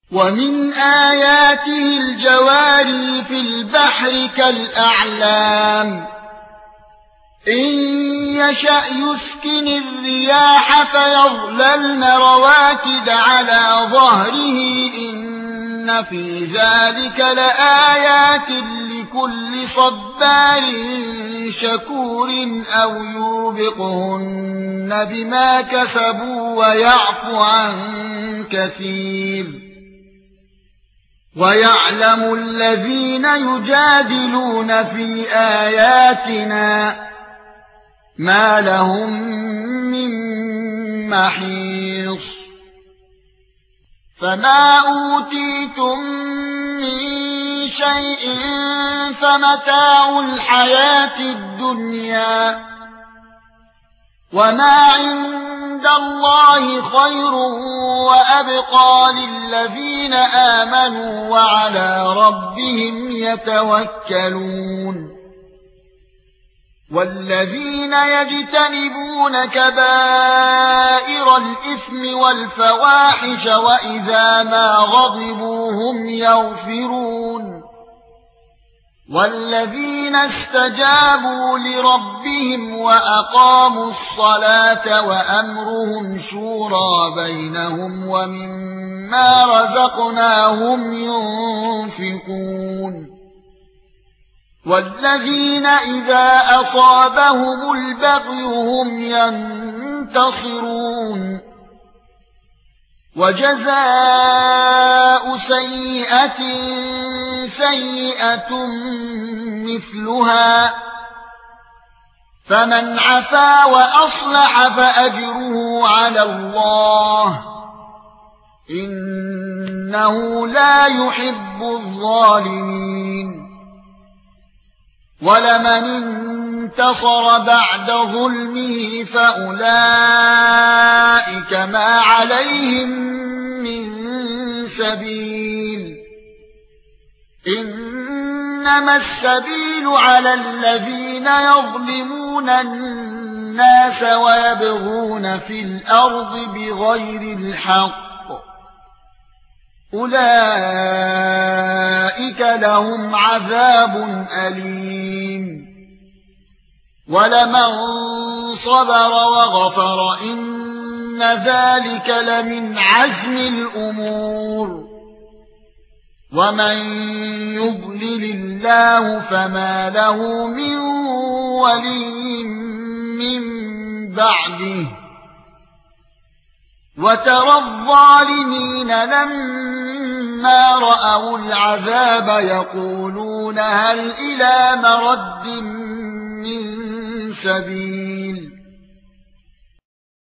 ومن آياته الجواري في البحر كالأعلام إن يشأ يسكن الرياح فيظللن رواكد على ظهره إن في ذلك لآيات لكل صبار شكور أو يوبقهن بما كسبوا ويعفو عن كثير ويعلم الذين يجادلون في آياتنا ما لهم من محيص فما أوتيتم من شيء فمتاع الحياة الدنيا وما عند الله خير وأبقى للذين آمنوا وعلى ربهم يتوكلون والذين يجتنبون كبائر الإثم والفواحش وإذا ما غضبوا هم يغفرون والذين استجابوا لربهم وأقاموا الصلاة وأمرهم شورى بينهم ومما رزقناهم ينفقون والذين إذا أصابهم البغي هم ينتصرون وجزاء سيئة سيئة مثلها فمن عفا وأصلح فأجره على الله إنه لا يحب الظالمين ولمن انتصر بعد ظلمه فأولئك ما عليهم من سبيل إنما السبيل على الذين يظلمون الناس ويبغون في الأرض بغير الحق أولئك لهم عذاب أليم ولمن صبر وغفر إن ذلك لمن عزم الأمور ومن يضلل الله فما له من ولي من بعده وترى الظالمين لما رأوا العذاب يقولون هل إلى مرد من سبيل